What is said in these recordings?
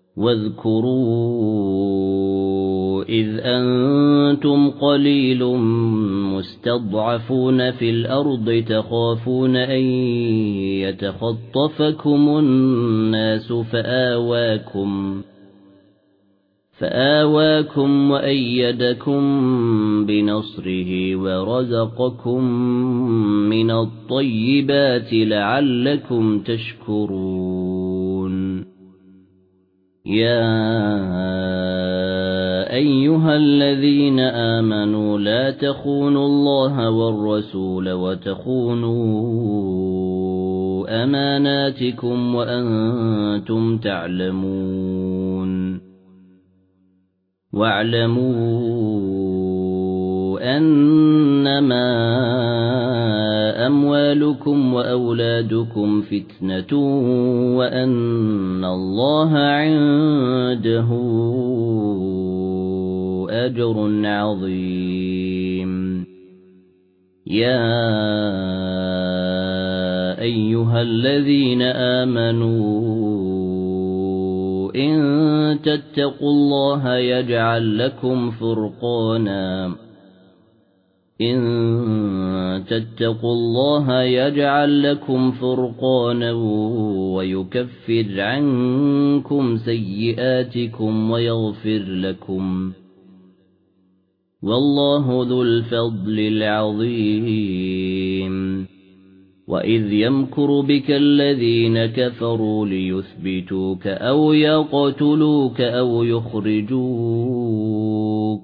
واذكروا إذ أنتم قليل مستضعفون في الأرض تخافون أن يتخطفكم الناس فآواكم وأيدكم بنصره ورزقكم من الطيبات لعلكم تشكرون يا أيها الذين آمنوا لا تخونوا الله والرسول وتخونوا أماناتكم وأنتم تعلمون واعلموا أنما أموالكم وأولادكم فتنة وأن الله عنده أجر عظيم يا أيها الذين آمنوا إن تتقوا الله يجعل لكم فرقانا ويكفر عنكم سيئاتكم ويغفر لكم والله ذو الفضل العظيم وإذ يمكر بك الذين كفروا ليثبتوك أو يقتلوك أو يخرجوك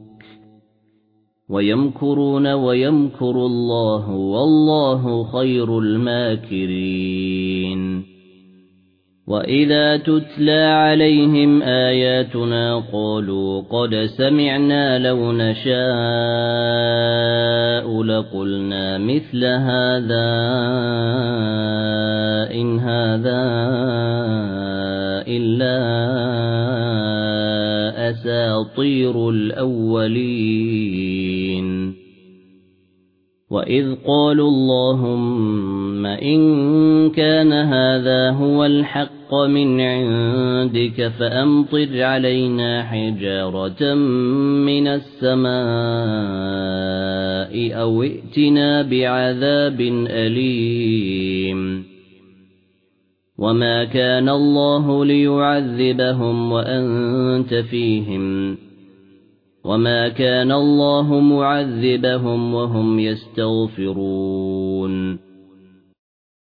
ويمكرون ويمكر الله والله خير الماكرين وإذا تتلى عليهم آياتنا قالوا قد سمعنا لو نشاء لقلنا مثل هذا إن هذا إلا أساطير الأولين وإذ قالوا اللهم إن كان هذا هو الحق من عندك فأمطر علينا حجارة من السماء أو ائتنا بعذاب أليم وما كان الله ليعذبهم وأنت فيهم وما كان الله معذبهم وهم يستغفرون